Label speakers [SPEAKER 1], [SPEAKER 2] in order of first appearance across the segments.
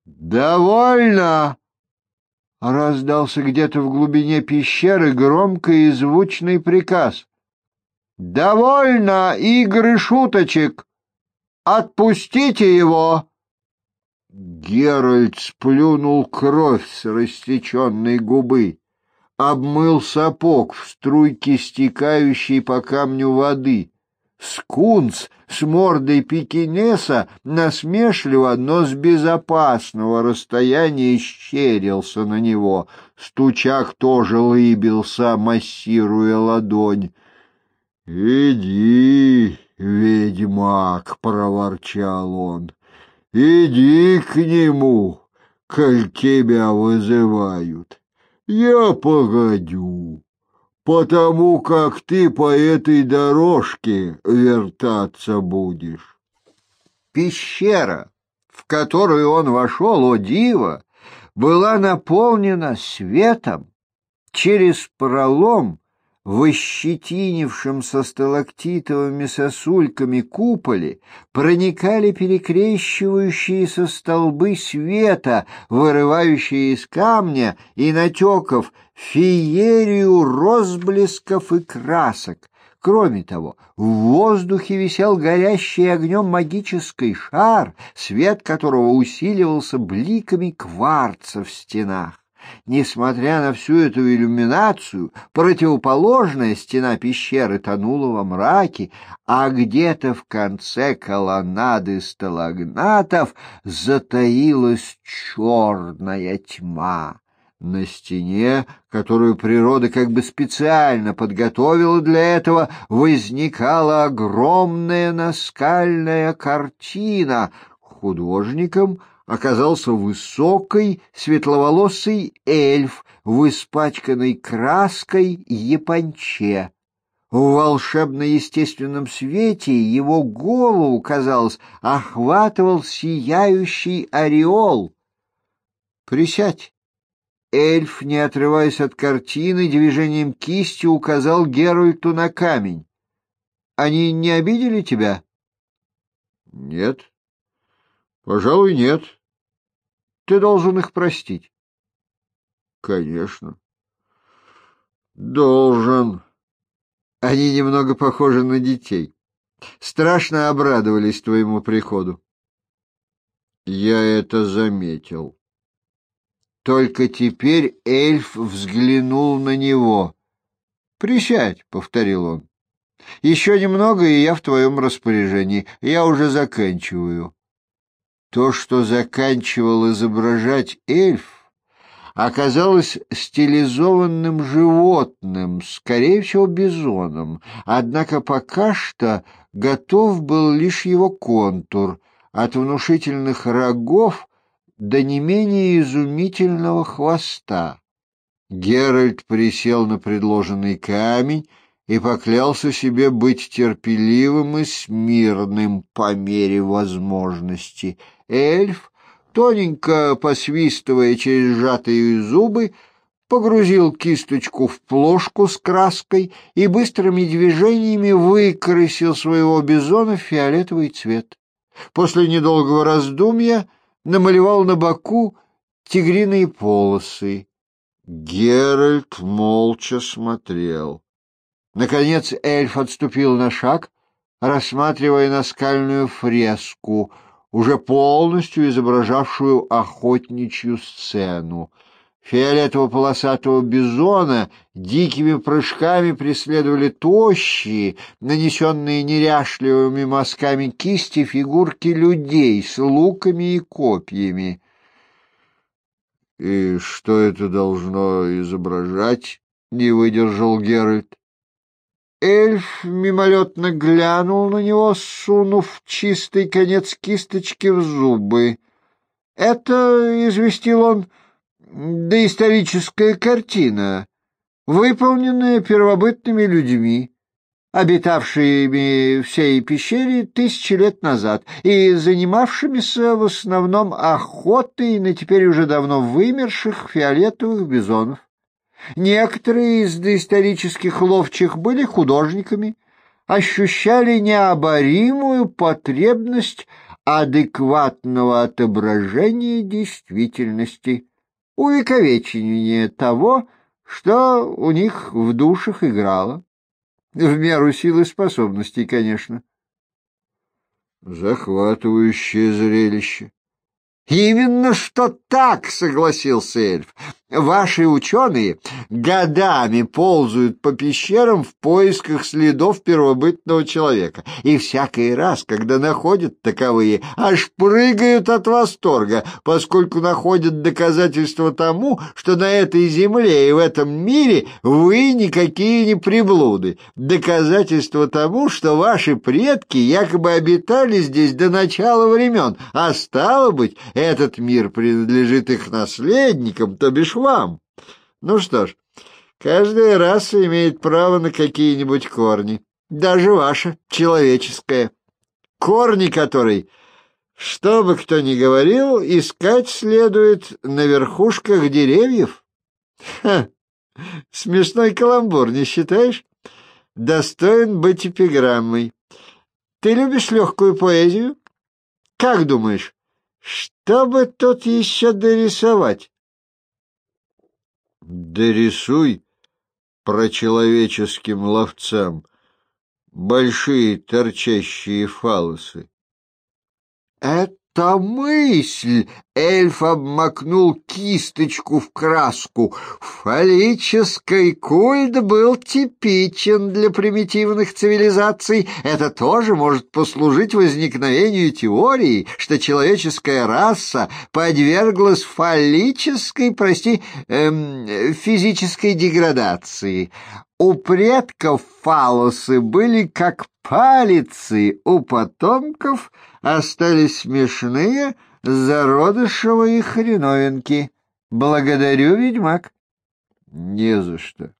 [SPEAKER 1] «Довольно!» — раздался где-то в глубине пещеры громкий и звучный приказ. «Довольно игры шуточек! Отпустите его!» Геральт сплюнул кровь с рассеченной губы, обмыл сапог в струйке стекающей по камню воды. Скунс с мордой пекинеса насмешливо, но с безопасного расстояния щерился на него. Стучак тоже лыбился, массируя ладонь. «Иди, ведьмак!» — проворчал он. «Иди к нему, коль тебя вызывают. Я погодю, потому как ты по этой дорожке вертаться будешь». Пещера, в которую он вошел, о диво, была наполнена светом. Через пролом в ощетинившемся сталактитовыми сосульками куполе проникали перекрещивающиеся столбы света, вырывающие из камня и натеков феерию розблесков и красок. Кроме того, в воздухе висел горящий огнем магический шар, свет которого усиливался бликами кварца в стенах. Несмотря на всю эту иллюминацию, противоположная стена пещеры тонула во мраке, а где-то в конце колоннады сталагнатов затаилась черная тьма. На стене, которую природа как бы специально подготовила для этого, возникала огромная наскальная картина. Художником оказался высокий, светловолосый эльф в испачканной краской японче. В волшебно-естественном свете его голову, казалось, охватывал сияющий ореол. «Присядь!» Эльф, не отрываясь от картины, движением кисти указал Геральту на камень. «Они не обидели тебя?» «Нет. Пожалуй, нет. Ты должен их простить». «Конечно. Должен». Они немного похожи на детей. Страшно обрадовались твоему приходу. Я это заметил. Только теперь эльф взглянул на него. «Присядь», — повторил он. «Еще немного, и я в твоем распоряжении. Я уже заканчиваю». То, что заканчивал изображать эльф, оказалось стилизованным животным, скорее всего, бизоном, однако пока что готов был лишь его контур, от внушительных рогов до не менее изумительного хвоста. Геральт присел на предложенный камень и поклялся себе быть терпеливым и смирным по мере возможности. Эльф, тоненько посвистывая через сжатые зубы, погрузил кисточку в плошку с краской и быстрыми движениями выкрасил своего бизона в фиолетовый цвет. После недолгого раздумья намалевал на боку тигриные полосы. Геральт молча смотрел. Наконец эльф отступил на шаг, рассматривая наскальную фреску, уже полностью изображавшую охотничью сцену. Фиолетово-полосатого бизона дикими прыжками преследовали тощие, нанесенные неряшливыми мазками кисти фигурки людей с луками и копьями. «И что это должно изображать?» — не выдержал Геральт. Эльф мимолетно глянул на него, сунув чистый конец кисточки в зубы. «Это, — известил он, — доисторическая картина, выполненная первобытными людьми, обитавшими в сей пещере 1000 лет назад и занимавшимися в основном охотой на теперь уже давно вымерших фиолетовых бизонов. Некоторые из доисторических ловчих были художниками, ощущали необоримую потребность адекватного отображения действительности, увековечения того, что у них в душах играло. В меру сил и способностей, конечно. Захватывающее зрелище. «Именно что так», — согласился эльф. «Ваши ученые годами ползают по пещерам в поисках следов первобытного человека, и всякий раз, когда находят таковые, аж прыгают от восторга, поскольку находят доказательства тому, что на этой земле и в этом мире вы никакие не приблуды, доказательства тому, что ваши предки якобы обитали здесь до начала времен, а стало быть, этот мир принадлежит их наследникам, то бишь вам. Ну что ж, каждая раса имеет право на какие-нибудь корни, даже ваша, человеческая, корни которой, что бы кто ни говорил, искать следует на верхушках деревьев. Ха! Смешной каламбур, не считаешь? Достоин быть эпиграммой. Ты любишь легкую поэзию? Как думаешь, что бы тут еще дорисовать? Дорисуй про человеческим ловцам большие торчащие фалосы. «Это мысль!» — эльф обмакнул кисточку в краску. «Фаллический культ был типичен для примитивных цивилизаций. Это тоже может послужить возникновению теории, что человеческая раса подверглась физической деградации. У предков фалосы были как палицы, у потомков остались смешные зародышевые хреновинки. Благодарю, ведьмак. Не за что.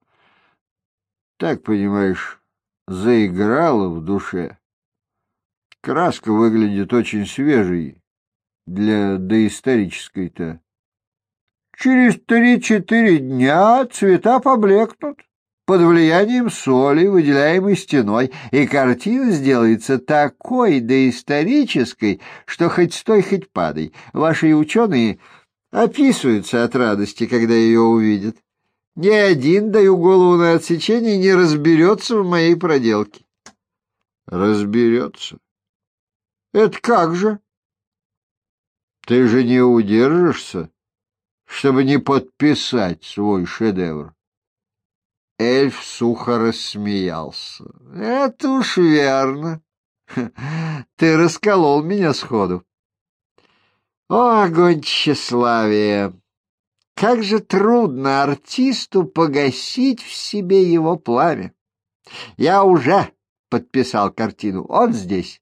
[SPEAKER 1] Так, понимаешь, заиграла в душе. Краска выглядит очень свежей для доисторической-то. Через 3-4 дня цвета поблекнут под влиянием соли, выделяемой стеной, и картина сделается такой доисторической, что хоть стой, хоть падай. Ваши ученые описываются от радости, когда ее увидят. Ни один, даю голову на отсечение, не разберется в моей проделке. Разберется? Это как же? Ты же не удержишься, чтобы не подписать свой шедевр. Эльф сухо рассмеялся. Это уж верно. Ты расколол меня сходу. О, огонь тщеславия! Как же трудно артисту погасить в себе его пламя. Я уже подписал картину. Он здесь.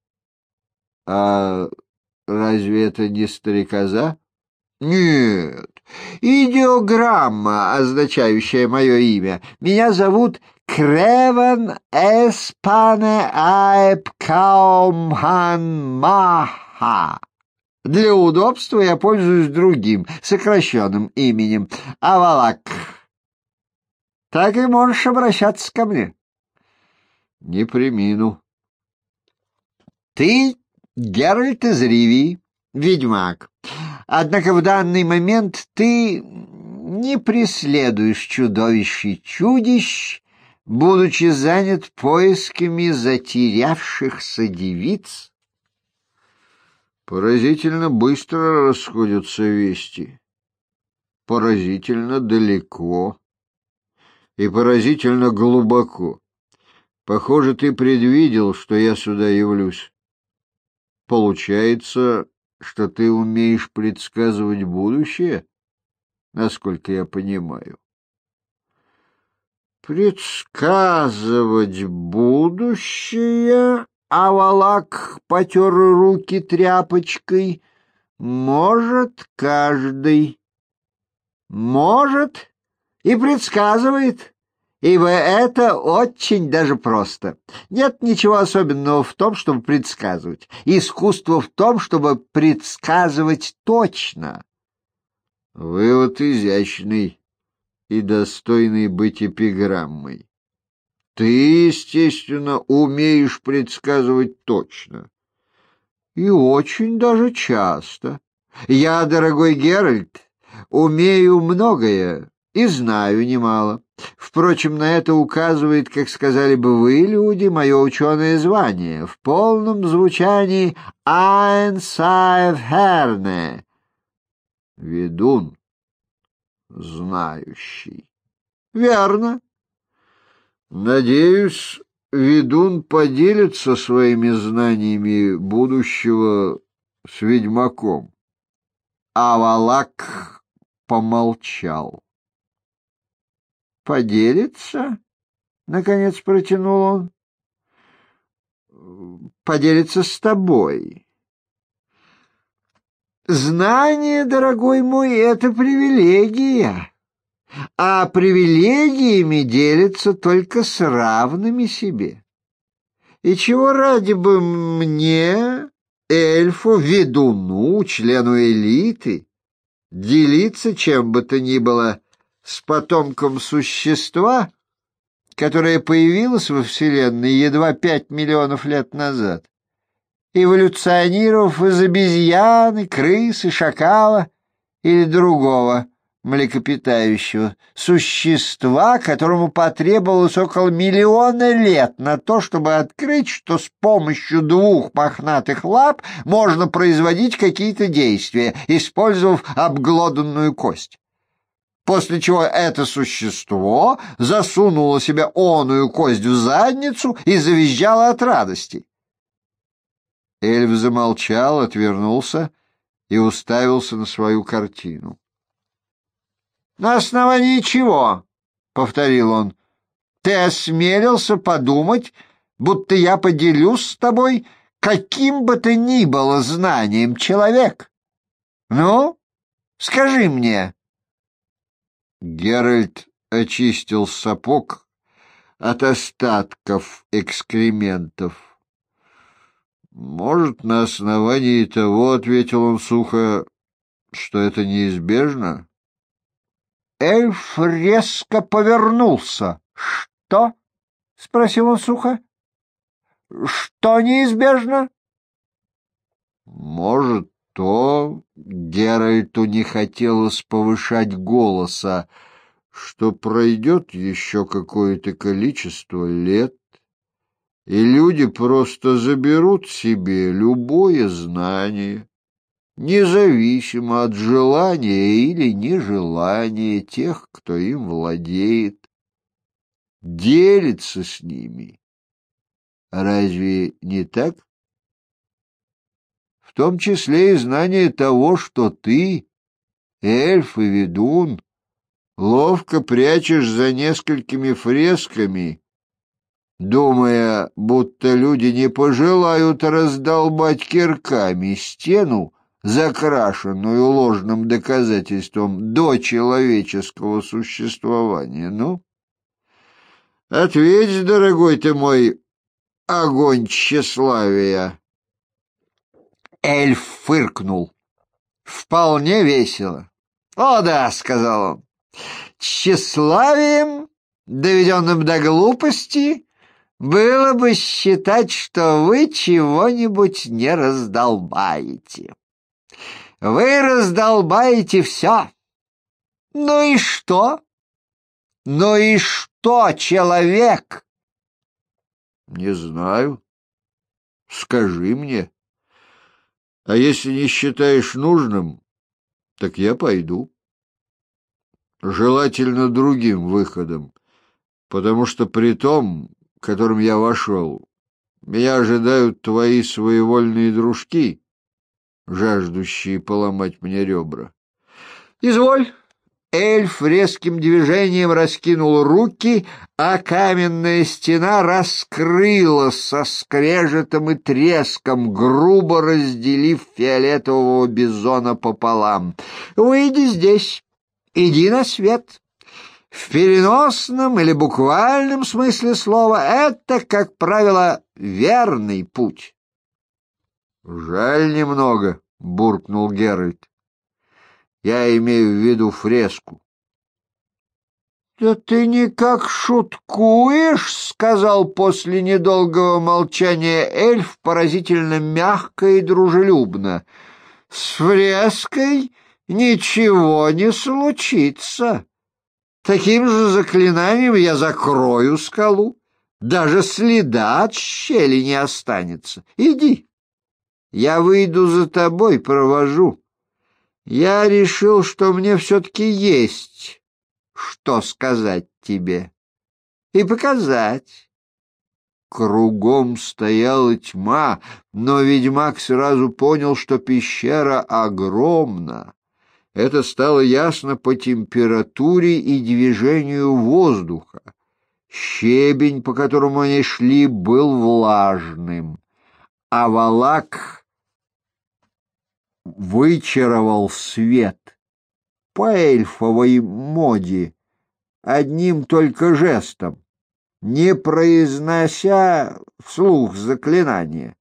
[SPEAKER 1] А разве это не стрекоза? Нет, идеограмма, означающая мое имя. Меня зовут Креван Эспане Аэпкаумхан Маха. Для удобства я пользуюсь другим, сокращенным именем — Авалак. Так и можешь обращаться ко мне. Не премину. Ты Геральт из Ривии, ведьмак. Однако в данный момент ты не преследуешь чудовищ и чудищ, будучи занят поисками затерявшихся девиц. Поразительно быстро расходятся вести, поразительно далеко и поразительно глубоко. Похоже, ты предвидел, что я сюда явлюсь. Получается, что ты умеешь предсказывать будущее, насколько я понимаю. Предсказывать будущее? Авалак потер руки тряпочкой. Может каждый. Может и предсказывает. Ибо это очень даже просто. Нет ничего особенного в том, чтобы предсказывать. Искусство в том, чтобы предсказывать точно. Вывод изящный и достойный быть эпиграммой. Ты, естественно, умеешь предсказывать точно. И очень даже часто. Я, дорогой Геральт, умею многое и знаю немало. Впрочем, на это указывает, как сказали бы вы, люди, мое ученое звание, в полном звучании «Айнсайфхерне» — ведун, знающий. Верно. Надеюсь, ведун поделится своими знаниями будущего с ведьмаком. А Валак помолчал. «Поделится?» — наконец протянул он. «Поделится с тобой. Знание, дорогой мой, — это привилегия, а привилегиями делятся только с равными себе. И чего ради бы мне, эльфу, ведуну, члену элиты, делиться чем бы то ни было с потомком существа, которое появилось во Вселенной едва 5 миллионов лет назад, эволюционировав из обезьяны, крысы, шакала или другого млекопитающего существа, которому потребовалось около миллиона лет на то, чтобы открыть, что с помощью 2 мохнатых лап можно производить какие-то действия, использовав обглоданную кость. После чего это существо засунуло себе оную кость в задницу и завизжало от радости. Эльф замолчал, отвернулся и уставился на свою картину. «На основании чего?» — повторил он. «Ты осмелился подумать, будто я поделюсь с тобой каким бы то ни было знанием, человек? Ну, скажи мне». Геральт очистил сапог от остатков экскрементов. «Может, на основании того, — ответил он сухо, — что это неизбежно?» Эльф резко повернулся. «Что?» — спросил он сухо. «Что неизбежно?» «Может, то, — Геральту не хотелось повышать голоса, — что пройдет еще какое-то количество лет, и люди просто заберут себе любое знание, независимо от желания или нежелания тех, кто им владеет, делится с ними. Разве не так? В том числе и знание того, что ты, эльф и ведун, ловко прячешь за несколькими фресками, думая, будто люди не пожелают раздолбать кирками стену, закрашенную ложным доказательством дочеловеческого существования. Ну, ответь, дорогой ты мой, огонь тщеславия. Эльф фыркнул. Вполне весело. «О да», — сказал он, — «тщеславием, доведенным до глупости, было бы считать, что вы чего-нибудь не раздолбаете. Вы раздолбаете все. Ну и что? Ну и что, человек?» «Не знаю. Скажи мне. А если не считаешь нужным, так я пойду. Желательно другим выходом, потому что при том, которым я вошел, меня ожидают твои своевольные дружки, жаждущие поломать мне ребра». «Изволь». Эльф резким движением раскинул руки, а каменная стена раскрылась со скрежетом и треском, грубо разделив фиолетового бизона пополам. «Выйди здесь, иди на свет. В переносном или буквальном смысле слова это, как правило, верный путь». «Жаль немного», — буркнул Геральт. «Я имею в виду фреску». «Да ты никак шуткуешь», — сказал после недолгого молчания эльф поразительно мягко и дружелюбно. «С фреской ничего не случится. Таким же заклинанием я закрою скалу. Даже следа от щели не останется. Иди, я выйду за тобой, провожу. Я решил, что мне все-таки есть что сказать тебе и показать». Кругом стояла тьма, но ведьмак сразу понял, что пещера огромна. Это стало ясно по температуре и движению воздуха. Щебень, по которому они шли, был влажным, а Валак вычаровал свет по эльфовой моде одним только жестом, не произнося вслух заклинания.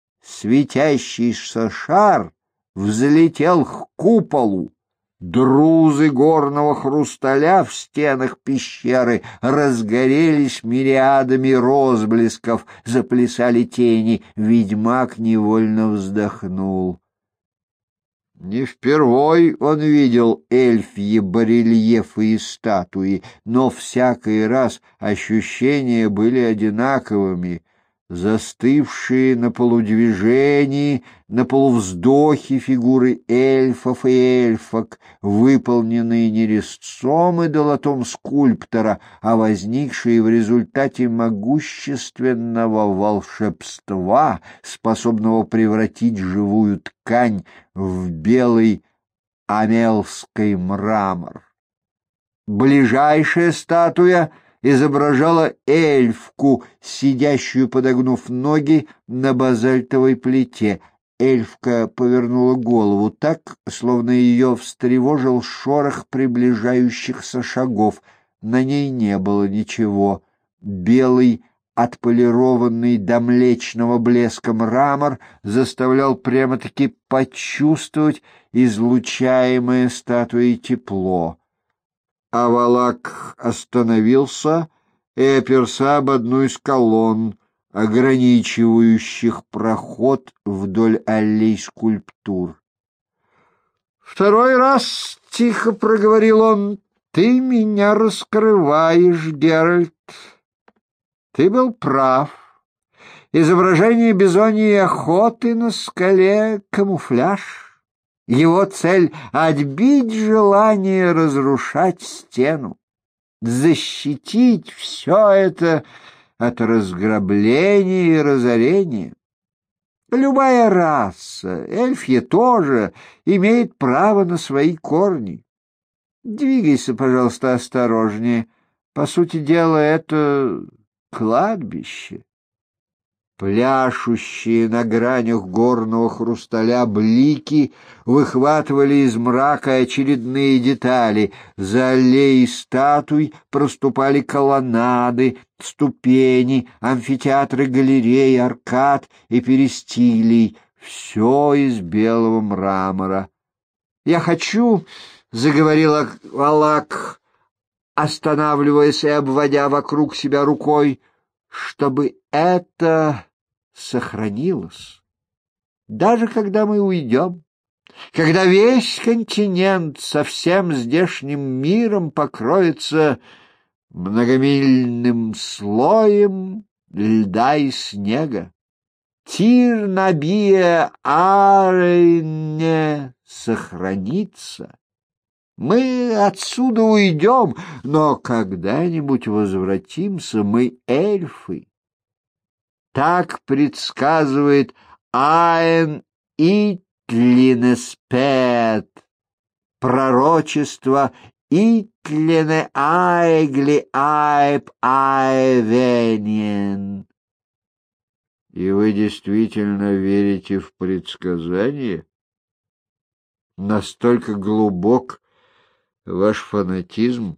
[SPEAKER 1] Светящийся шар взлетел к куполу. Друзы горного хрусталя в стенах пещеры разгорелись мириадами розблесков, заплясали тени. Ведьмак невольно вздохнул. Не впервой он видел эльфьи барельефы и статуи, но всякий раз ощущения были одинаковыми. Застывшие на полудвижении, на полувздохе фигуры эльфов и эльфок, выполненные не резцом и долотом скульптора, а возникшие в результате могущественного волшебства, способного превратить живую ткань в белый амелский мрамор. Ближайшая статуя изображала эльфку, сидящую, подогнув ноги на базальтовой плите. Эльфка повернула голову так, словно ее встревожил шорох приближающихся шагов. На ней не было ничего. Белый, отполированный до млечного блеска мрамор заставлял прямо-таки почувствовать излучаемое статуей тепло. Авалак остановился и оперся об одну из колонн, ограничивающих проход вдоль аллей скульптур. «Второй раз, — тихо проговорил он, — ты меня раскрываешь, Геральт. Ты был прав. Изображение бизоньей охоты на скале — камуфляж. Его цель — отбить желание разрушать стену, защитить все это от разграбления и разорения. Любая раса, эльфья тоже, имеет право на свои корни. Двигайся, пожалуйста, осторожнее. По сути дела, это кладбище». Пляшущие на гранях горного хрусталя блики выхватывали из мрака очередные детали. За аллеей статуй проступали колоннады, ступени, амфитеатры галерей, аркад и перистилий. Все из белого мрамора. «Я хочу, — заговорил Валак, останавливаясь и обводя вокруг себя рукой, — чтобы это сохранилось, даже когда мы уйдем, когда весь континент со всем здешним миром покроется многомильным слоем льда и снега. Тир Набия Арейне сохранится. Мы отсюда уйдем, но когда-нибудь возвратимся, мы эльфы. Так предсказывает Аэн Итлинеспет, пророчество Итлине Аегли Аэб Аэвеньен. И вы действительно верите в предсказания? Настолько глубок ваш фанатизм?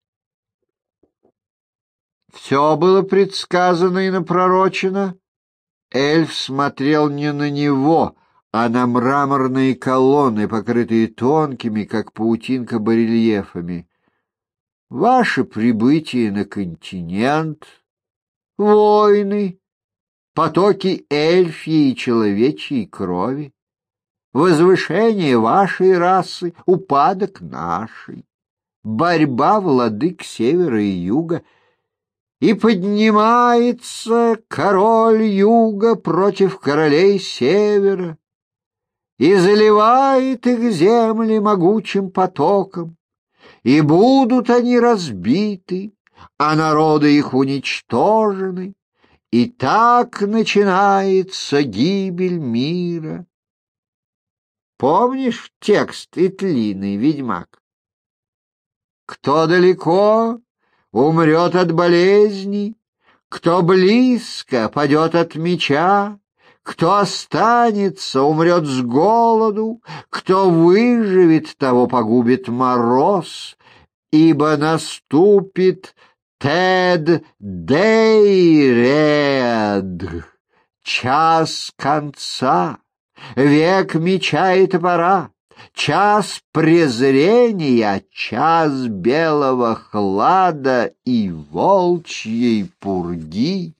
[SPEAKER 1] Все было предсказано и напророчено. Эльф смотрел не на него, а на мраморные колонны, покрытые тонкими, как паутинка, барельефами. ваше прибытие на континент, войны, потоки эльфьей и человечьей крови, возвышение вашей расы, упадок нашей, борьба владык севера и юга, и поднимается король юга против королей севера, и заливает их земли могучим потоком, и будут они разбиты, а народы их уничтожены, и так начинается гибель мира. Помнишь текст Итлины, ведьмак? Кто далеко, умрет от болезни, кто близко, падет от меча, кто останется, умрет с голоду, кто выживет, того погубит мороз, ибо наступит Тед Дейред, час конца, век меча и топора, час презрения, час белого хлада и волчьей пурги.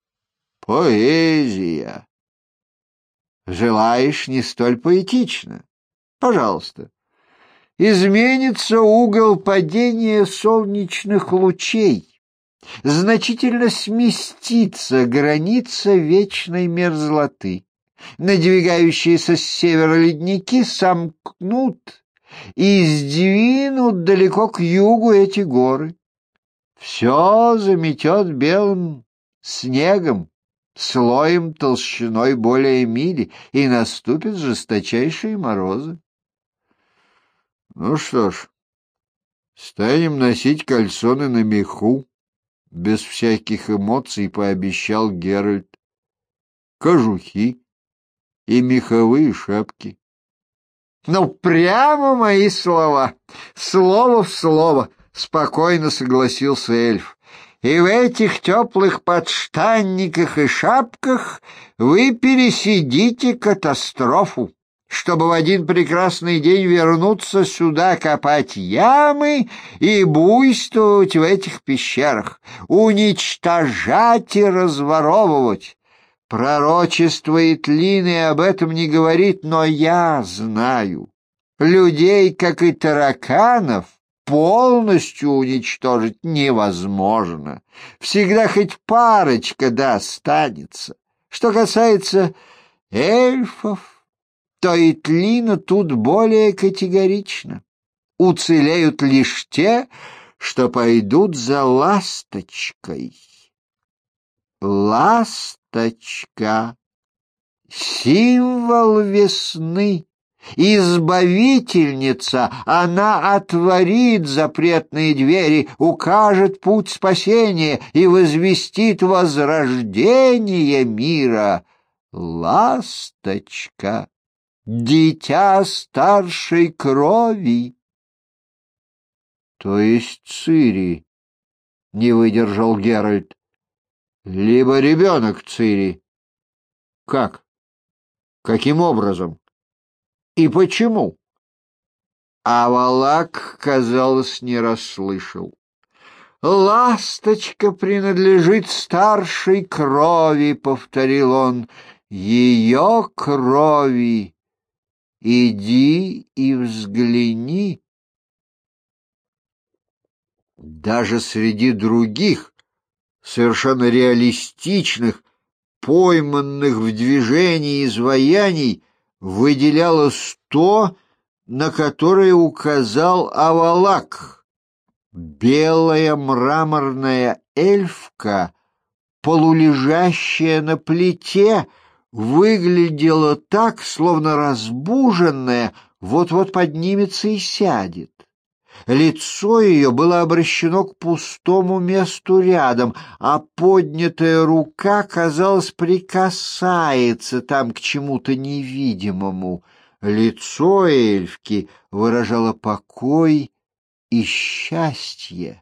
[SPEAKER 1] Поэзия. Желаешь не столь поэтично? Пожалуйста. Изменится угол падения солнечных лучей, значительно сместится граница вечной мерзлоты. Надвигающиеся с севера ледники сомкнут и сдвинут далеко к югу эти горы. Все заметет белым снегом, слоем толщиной более мили, и наступят жесточайшие морозы. Ну что ж, станем носить кальсоны на меху, без всяких эмоций пообещал Геральт. Кожухи и меховые шапки. Ну, прямо мои слова, слово в слово, спокойно согласился эльф. И в этих теплых подштанниках и шапках вы пересидите катастрофу, чтобы в один прекрасный день вернуться сюда, копать ямы и буйствовать в этих пещерах, уничтожать и разворовывать. Пророчество Итлины об этом не говорит, но я знаю. Людей, как и тараканов, полностью уничтожить невозможно. Всегда хоть парочка да останется. Что касается эльфов, то Итлина тут более категорична. Уцелеют лишь те, что пойдут за ласточкой. Ласточка — символ весны, избавительница, она отворит запретные двери, укажет путь спасения и возвестит возрождение мира. Ласточка — дитя старшей крови. То есть Цири, не выдержал Геральт. Либо ребенок Цири. Как? Каким образом? И почему? Авалак, казалось, не расслышал. «Ласточка принадлежит старшей крови», — повторил он, — «ее крови. Иди и взгляни». Даже среди других, совершенно реалистичных, пойманных в движении изваяний, выделялось то, на которое указал Авалак. Белая мраморная эльфка, полулежащая на плите, выглядела так, словно разбуженная, вот-вот поднимется и сядет. Лицо ее было обращено к пустому месту рядом, а поднятая рука, казалось, прикасается там к чему-то невидимому. Лицо эльфки выражало покой и счастье.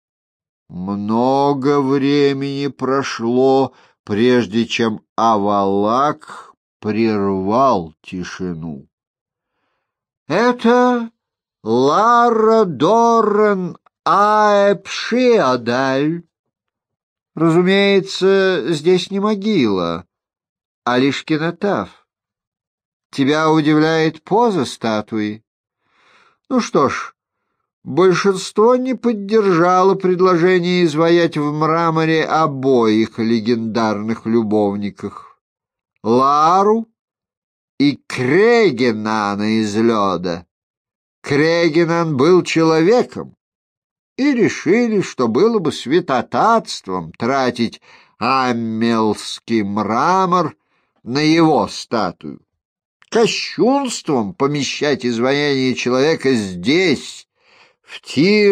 [SPEAKER 1] Много времени прошло, прежде чем Авалак прервал тишину. «Это Лара Доррен Аэпшиадаль. Разумеется, здесь не могила, а лишь кинотаф. Тебя удивляет поза статуи? Ну что ж, большинство не поддержало предложение изваять в мраморе обоих легендарных любовников — Лару и Крегенана из лёда. Крегенан был человеком, и решили, что было бы святотатством тратить аммелский мрамор на его статую. Кощунством помещать изваяние человека здесь, в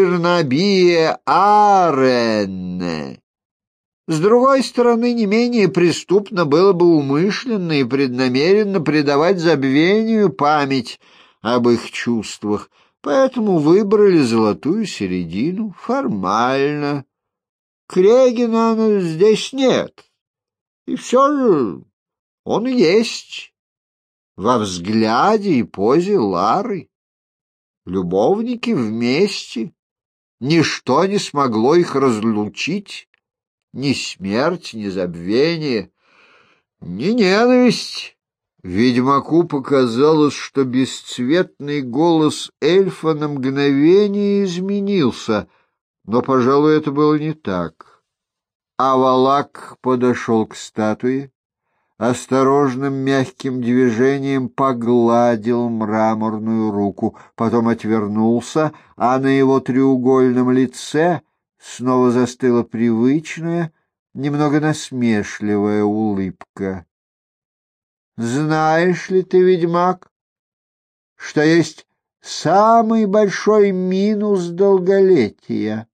[SPEAKER 1] Тирнабие-Аренне. С другой стороны, не менее преступно было бы умышленно и преднамеренно предавать забвению память об их чувствах, поэтому выбрали золотую середину формально. Крегенана здесь нет, и все же он есть во взгляде и позе Лары. Любовники вместе, ничто не смогло их разлучить, ни смерть, ни забвение, ни ненависть. Ведьмаку показалось, что бесцветный голос эльфа на мгновение изменился, но, пожалуй, это было не так. Авалак подошел к статуе, осторожным мягким движением погладил мраморную руку, потом отвернулся, а на его треугольном лице снова застыла привычная, немного насмешливая улыбка. Знаешь ли ты, ведьмак, что есть самый большой минус долголетия?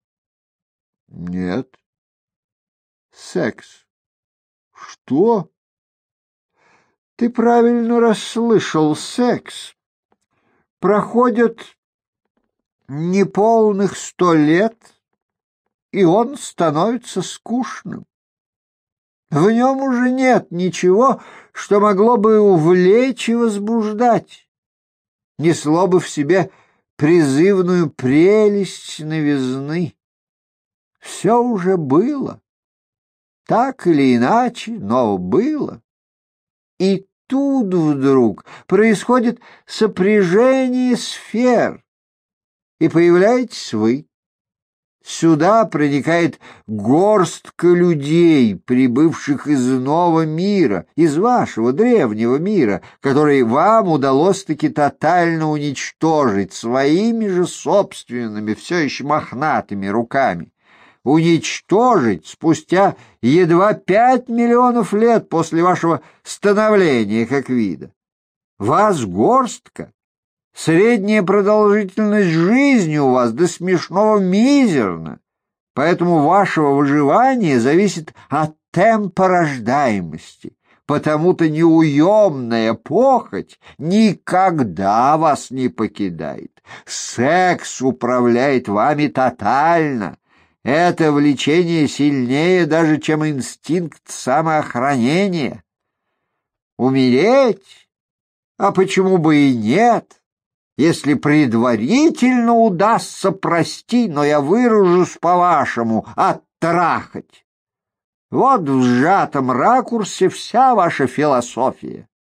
[SPEAKER 1] Нет. Секс. Что? Ты правильно расслышал, секс. Проходит неполных 100 лет, и он становится скучным. В нем уже нет ничего, что могло бы увлечь и возбуждать, несло бы в себе призывную прелесть новизны. Все уже было, так или иначе, но было. И тут вдруг происходит сопряжение сфер, и появляетесь вы. Сюда проникает горстка людей, прибывших из иного мира, из вашего древнего мира, который вам удалось-таки тотально уничтожить своими же собственными, все еще мохнатыми руками. Уничтожить спустя едва 5 миллионов лет после вашего становления как вида. Вас горстка. Средняя продолжительность жизни у вас до смешного мизерна, поэтому вашего выживания зависит от темпа рождаемости. Потому-то неуемная похоть никогда вас не покидает. Секс управляет вами тотально. Это влечение сильнее даже, чем инстинкт самоохранения. Умереть? А почему бы и нет? Если предварительно удастся, прости, но я выражусь по-вашему, оттрахать. Вот в сжатом ракурсе вся ваша философия.